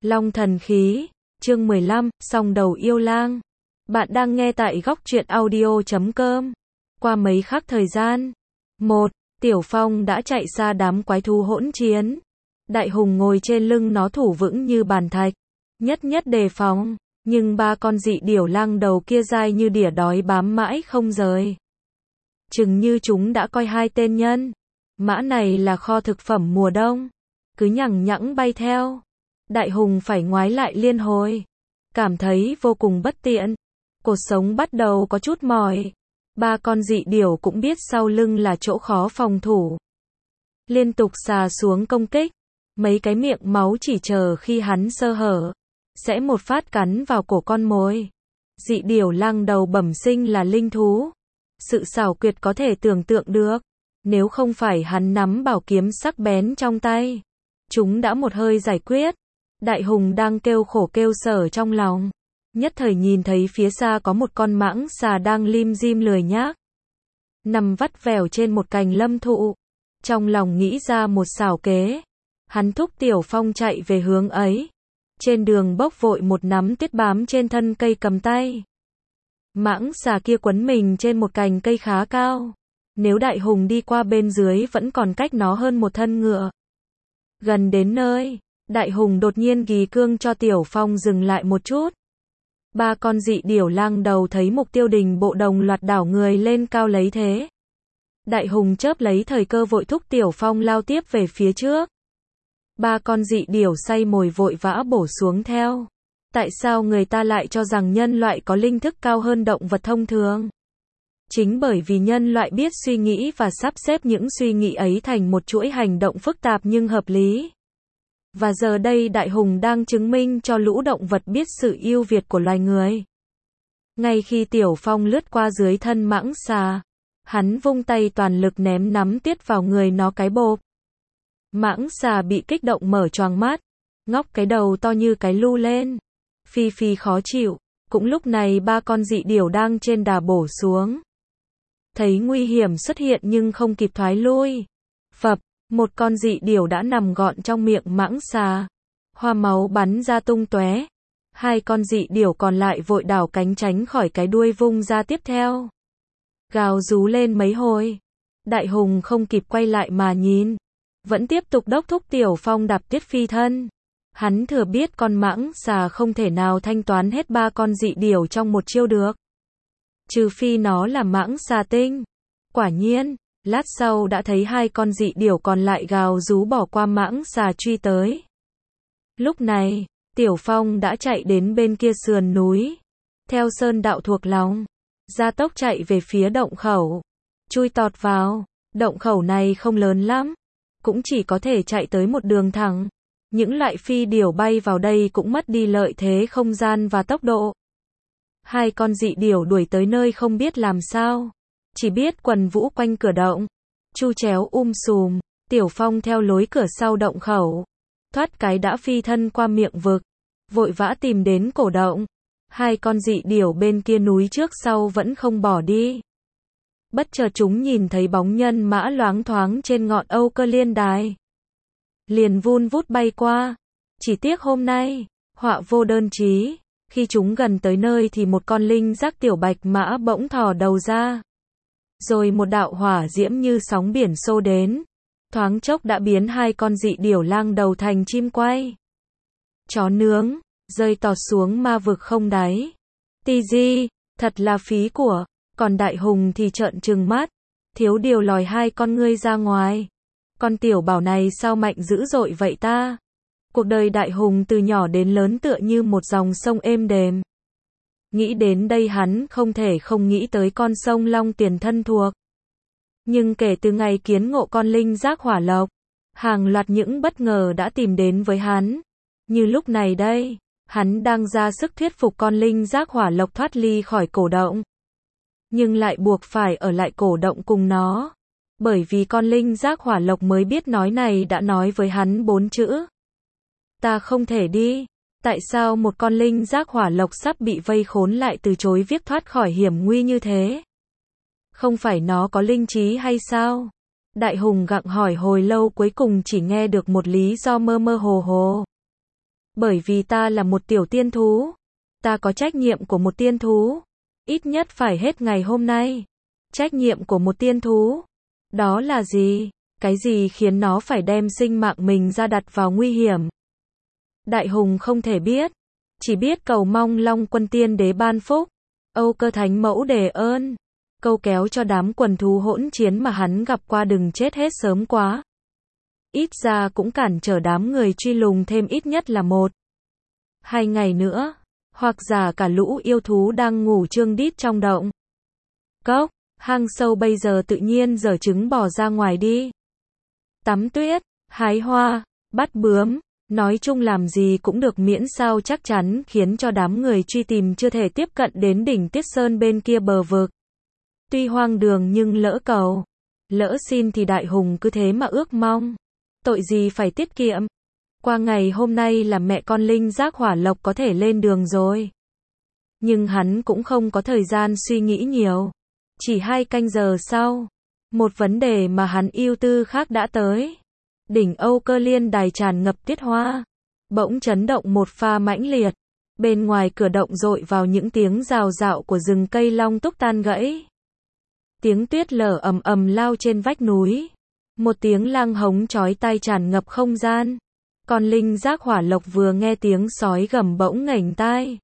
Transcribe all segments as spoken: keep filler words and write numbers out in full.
Long thần khí, chương mười lăm, song đầu yêu lang. Bạn đang nghe tại góc truyện audio chấm com. Qua mấy khắc thời gian. một. Tiểu Phong đã chạy xa đám quái thú hỗn chiến. Đại hùng ngồi trên lưng nó thủ vững như bàn thạch. Nhất nhất đề phòng. Nhưng ba con dị điểu lang đầu kia dai như đỉa đói bám mãi không rời. Chừng như chúng đã coi hai tên nhân mã này là kho thực phẩm mùa đông. Cứ nhằng nhẵng bay theo. Đại hùng phải ngoái lại liên hồi. Cảm thấy vô cùng bất tiện. Cột sống bắt đầu có chút mỏi. Ba con dị điểu cũng biết sau lưng là chỗ khó phòng thủ. Liên tục xà xuống công kích. Mấy cái miệng máu chỉ chờ khi hắn sơ hở. Sẽ một phát cắn vào cổ con mồi. Dị điểu lang đầu bẩm sinh là linh thú. Sự xảo quyệt có thể tưởng tượng được. Nếu không phải hắn nắm bảo kiếm sắc bén trong tay, chúng đã một hơi giải quyết. Đại hùng đang kêu khổ kêu sở trong lòng. Nhất thời nhìn thấy phía xa có một con mãng xà đang lim dim lười nhác. Nằm vắt vẻo trên một cành lâm thụ. Trong lòng nghĩ ra một xảo kế. Hắn thúc Tiểu Phong chạy về hướng ấy. Trên đường bốc vội một nắm tuyết bám trên thân cây cầm tay. Mãng xà kia quấn mình trên một cành cây khá cao. Nếu đại hùng đi qua bên dưới vẫn còn cách nó hơn một thân ngựa. Gần đến nơi, đại hùng đột nhiên gỉ cương cho Tiểu Phong dừng lại một chút. Ba con dị điểu lang đầu thấy mục tiêu đình bộ đồng loạt đảo người lên cao lấy thế. Đại hùng chớp lấy thời cơ vội thúc Tiểu Phong lao tiếp về phía trước. Ba con dị điểu say mồi vội vã bổ xuống theo. Tại sao người ta lại cho rằng nhân loại có linh thức cao hơn động vật thông thường? Chính bởi vì nhân loại biết suy nghĩ và sắp xếp những suy nghĩ ấy thành một chuỗi hành động phức tạp nhưng hợp lý. Và giờ đây đại hùng đang chứng minh cho lũ động vật biết sự ưu việt của loài người. Ngay khi Tiểu Phong lướt qua dưới thân mãng xà, hắn vung tay toàn lực ném nắm tuyết vào người nó cái bộp. Mãng xà bị kích động mở choàng mắt, ngóc cái đầu to như cái lu lên. Phi phi khó chịu. Cũng lúc này ba con dị điểu đang trên đà bổ xuống. Thấy nguy hiểm xuất hiện nhưng không kịp thoái lui. Phập, một con dị điểu đã nằm gọn trong miệng mãng xà. Hoa máu bắn ra tung tóe. Hai con dị điểu còn lại vội đảo cánh tránh khỏi cái đuôi vung ra tiếp theo. Gào rú lên mấy hồi. Đại hùng không kịp quay lại mà nhìn. Vẫn tiếp tục đốc thúc Tiểu Phong đạp tuyết phi thân. Hắn thừa biết con mãng xà không thể nào thanh toán hết ba con dị điểu trong một chiêu được. Trừ phi nó là mãng xà tinh. Quả nhiên, lát sau đã thấy hai con dị điểu còn lại gào rú bỏ qua mãng xà truy tới. Lúc này, Tiểu Phong đã chạy đến bên kia sườn núi. Theo sơn đạo thuộc lòng, gia tốc chạy về phía động khẩu. Chui tọt vào, động khẩu này không lớn lắm. Cũng chỉ có thể chạy tới một đường thẳng. Những loại phi điểu bay vào đây cũng mất đi lợi thế không gian và tốc độ. Hai con dị điểu đuổi tới nơi không biết làm sao. Chỉ biết quần vũ quanh cửa động. Chu chéo um sùm. Tiểu Phong theo lối cửa sau động khẩu. Thoát cái đã phi thân qua miệng vực. Vội vã tìm đến cổ động. Hai con dị điểu bên kia núi trước sau vẫn không bỏ đi. Bất chợt chúng nhìn thấy bóng nhân mã loáng thoáng trên ngọn Âu Cơ Liên Đài. Liền vun vút bay qua. Chỉ tiếc hôm nay, họa vô đơn chí. Khi chúng gần tới nơi thì một con linh giác tiểu bạch mã bỗng thò đầu ra. Rồi một đạo hỏa diễm như sóng biển xô đến. Thoáng chốc đã biến hai con dị điểu lang đầu thành chim quay. Chó nướng, rơi tọt xuống ma vực không đáy. Ti di, thật là phí của. Còn đại hùng thì trợn trừng mắt. Thiếu điều lòi hai con ngươi ra ngoài. Con tiểu bảo này sao mạnh dữ dội vậy ta? Cuộc đời đại hùng từ nhỏ đến lớn tựa như một dòng sông êm đềm. Nghĩ đến đây hắn không thể không nghĩ tới con sông Long Tiền thân thuộc. Nhưng kể từ ngày kiến ngộ con linh giác hỏa lộc, hàng loạt những bất ngờ đã tìm đến với hắn. Như lúc này đây, hắn đang ra sức thuyết phục con linh giác hỏa lộc thoát ly khỏi cổ động. Nhưng lại buộc phải ở lại cổ động cùng nó. Bởi vì con linh giác hỏa lộc mới biết nói này đã nói với hắn bốn chữ. Ta không thể đi. Tại sao một con linh giác hỏa lộc sắp bị vây khốn lại từ chối việc thoát khỏi hiểm nguy như thế? Không phải nó có linh trí hay sao? Đại hùng gặng hỏi hồi lâu cuối cùng chỉ nghe được một lý do mơ mơ hồ hồ. Bởi vì ta là một tiểu tiên thú. Ta có trách nhiệm của một tiên thú. Ít nhất phải hết ngày hôm nay. Trách nhiệm của một tiên thú. Đó là gì? Cái gì khiến nó phải đem sinh mạng mình ra đặt vào nguy hiểm? Đại Hùng không thể biết. Chỉ biết cầu mong Long Quân Tiên Đế ban phúc. Âu Cơ Thánh Mẫu đề ơn. Câu kéo cho đám quần thú hỗn chiến mà hắn gặp qua đừng chết hết sớm quá. Ít ra cũng cản trở đám người truy lùng thêm ít nhất là một. Hai ngày nữa. Hoặc giả cả lũ yêu thú đang ngủ trương đít trong động. Cốc, hang sâu bây giờ tự nhiên giở trứng bò ra ngoài đi. Tắm tuyết, hái hoa, bắt bướm, nói chung làm gì cũng được miễn sao chắc chắn khiến cho đám người truy tìm chưa thể tiếp cận đến đỉnh Tiết Sơn bên kia bờ vực. Tuy hoang đường nhưng lỡ cầu, lỡ xin thì Đại Hùng cứ thế mà ước mong. Tội gì phải tiết kiệm. Qua ngày hôm nay là mẹ con Linh Giác Hỏa Lộc có thể lên đường rồi. Nhưng hắn cũng không có thời gian suy nghĩ nhiều. Chỉ hai canh giờ sau, một vấn đề mà hắn ưu tư khác đã tới. Đỉnh Âu Cơ Liên Đài tràn ngập tiết hoa. Bỗng chấn động một pha mãnh liệt. Bên ngoài cửa động dội vào những tiếng rào rạo của rừng cây long túc tan gãy. Tiếng tuyết lở ầm ầm lao trên vách núi. Một tiếng lang hống chói tai tràn ngập không gian. Còn Linh Giác Hỏa Lộc vừa nghe tiếng sói gầm bỗng ngoảnh tai.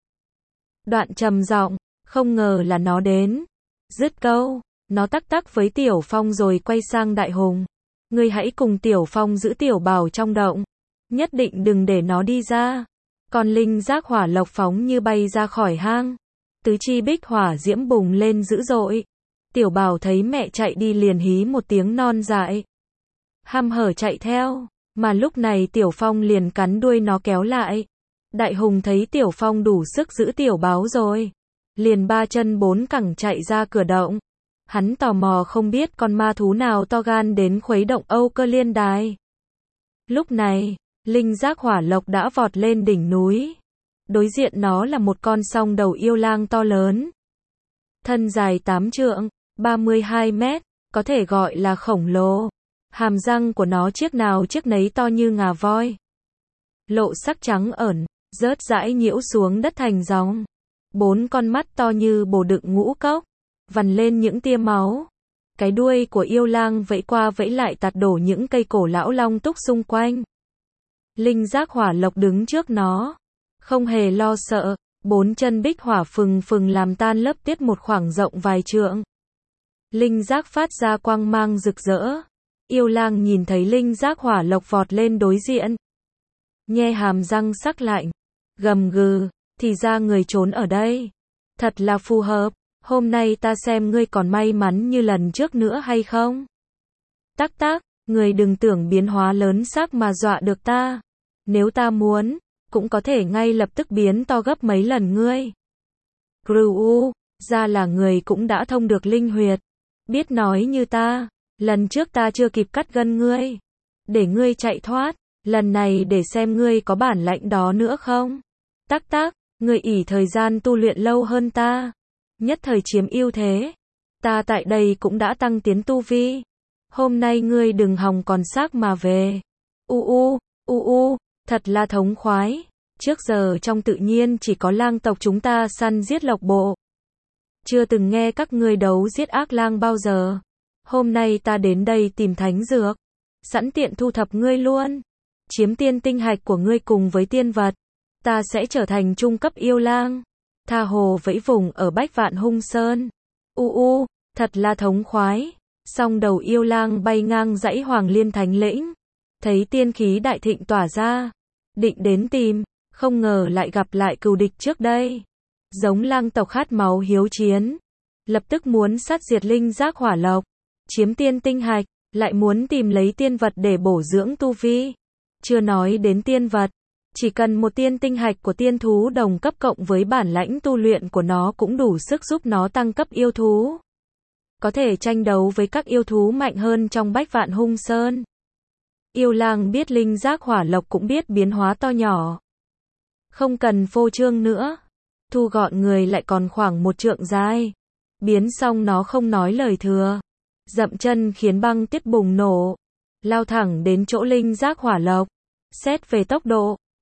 Đoạn trầm giọng, không ngờ là nó đến. Dứt câu, nó tắc tắc với Tiểu Phong rồi quay sang Đại Hùng. Ngươi hãy cùng Tiểu Phong giữ Tiểu Bảo trong động. Nhất định đừng để nó đi ra. Còn Linh Giác Hỏa Lộc phóng như bay ra khỏi hang. Tứ chi bích hỏa diễm bùng lên dữ dội. Tiểu Bảo thấy mẹ chạy đi liền hí một tiếng non dại. Hăm hở chạy theo. Mà lúc này Tiểu Phong liền cắn đuôi nó kéo lại. Đại Hùng thấy Tiểu Phong đủ sức giữ Tiểu Báo rồi. Liền ba chân bốn cẳng chạy ra cửa động. Hắn tò mò không biết con ma thú nào to gan đến khuấy động Âu Cơ Liên Đài. Lúc này, Linh Giác Hỏa Lộc đã vọt lên đỉnh núi. Đối diện nó là một con song đầu yêu lang to lớn. Thân dài tám trượng, ba mươi hai mét, có thể gọi là khổng lồ. Hàm răng của nó chiếc nào chiếc nấy to như ngà voi. Lộ sắc trắng ẩn, rớt rãi nhiễu xuống đất thành dòng. Bốn con mắt to như bồ đựng ngũ cốc, vằn lên những tia máu. Cái đuôi của yêu lang vẫy qua vẫy lại tạt đổ những cây cổ lão long túc xung quanh. Linh Giác Hỏa Lộc đứng trước nó, không hề lo sợ, bốn chân bích hỏa phừng phừng làm tan lớp tuyết một khoảng rộng vài trượng. Linh Giác phát ra quang mang rực rỡ. Yêu lang nhìn thấy Linh Giác Hỏa Lộc vọt lên đối diện. Nhe hàm răng sắc lạnh, gầm gừ, thì ra người trốn ở đây. Thật là phù hợp, hôm nay ta xem ngươi còn may mắn như lần trước nữa hay không. Tắc tắc, người đừng tưởng biến hóa lớn xác mà dọa được ta. Nếu ta muốn, cũng có thể ngay lập tức biến to gấp mấy lần ngươi. Cửu, ra là người cũng đã thông được linh huyệt. Biết nói như ta. Lần trước ta chưa kịp cắt gân ngươi, để ngươi chạy thoát, lần này để xem ngươi có bản lãnh đó nữa không. Tắc tắc, ngươi ỷ thời gian tu luyện lâu hơn ta, nhất thời chiếm ưu thế. Ta tại đây cũng đã tăng tiến tu vi. Hôm nay ngươi đừng hòng còn xác mà về. U u, u u, thật là thống khoái. Trước giờ trong tự nhiên chỉ có lang tộc chúng ta săn giết lộc bộ. Chưa từng nghe các ngươi đấu giết ác lang bao giờ. Hôm nay ta đến đây tìm thánh dược, sẵn tiện thu thập ngươi luôn. Chiếm tiên tinh hạch của ngươi cùng với tiên vật, ta sẽ trở thành trung cấp yêu lang. Tha hồ vẫy vùng ở Bách Vạn Hung Sơn. U u, thật là thống khoái. Song đầu yêu lang bay ngang dãy Hoàng Liên Thánh Lĩnh, thấy tiên khí đại thịnh tỏa ra, định đến tìm, không ngờ lại gặp lại cừu địch trước đây. Giống lang tộc khát máu hiếu chiến, lập tức muốn sát diệt Linh Giác Hỏa Lộc. Chiếm tiên tinh hạch, lại muốn tìm lấy tiên vật để bổ dưỡng tu vi. Chưa nói đến tiên vật, chỉ cần một tiên tinh hạch của tiên thú đồng cấp cộng với bản lãnh tu luyện của nó cũng đủ sức giúp nó tăng cấp yêu thú. Có thể tranh đấu với các yêu thú mạnh hơn trong Bách Vạn Hung Sơn. Yêu lang biết Linh Giác Hỏa Lộc cũng biết biến hóa to nhỏ. Không cần phô trương nữa. Thu gọn người lại còn khoảng một trượng dài. Biến xong nó không nói lời thừa. Dậm chân khiến băng tuyết bùng nổ, lao thẳng đến chỗ Linh Giác Hỏa Lộc. Xét về tốc độ,